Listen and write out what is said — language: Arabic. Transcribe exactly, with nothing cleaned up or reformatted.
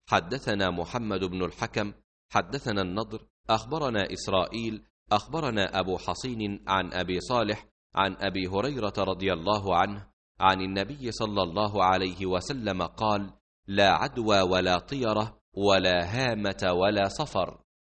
حدثنا محمد بن الحكم حدثنا النضر أخبرنا إسرائيل أخبرنا أبو حصين عن أبي صالح عن أبي هريرة رضي الله عنه عن النبي صلى الله عليه وسلم قال: لا عدوى ولا طيرة ولا هامة ولا صفر.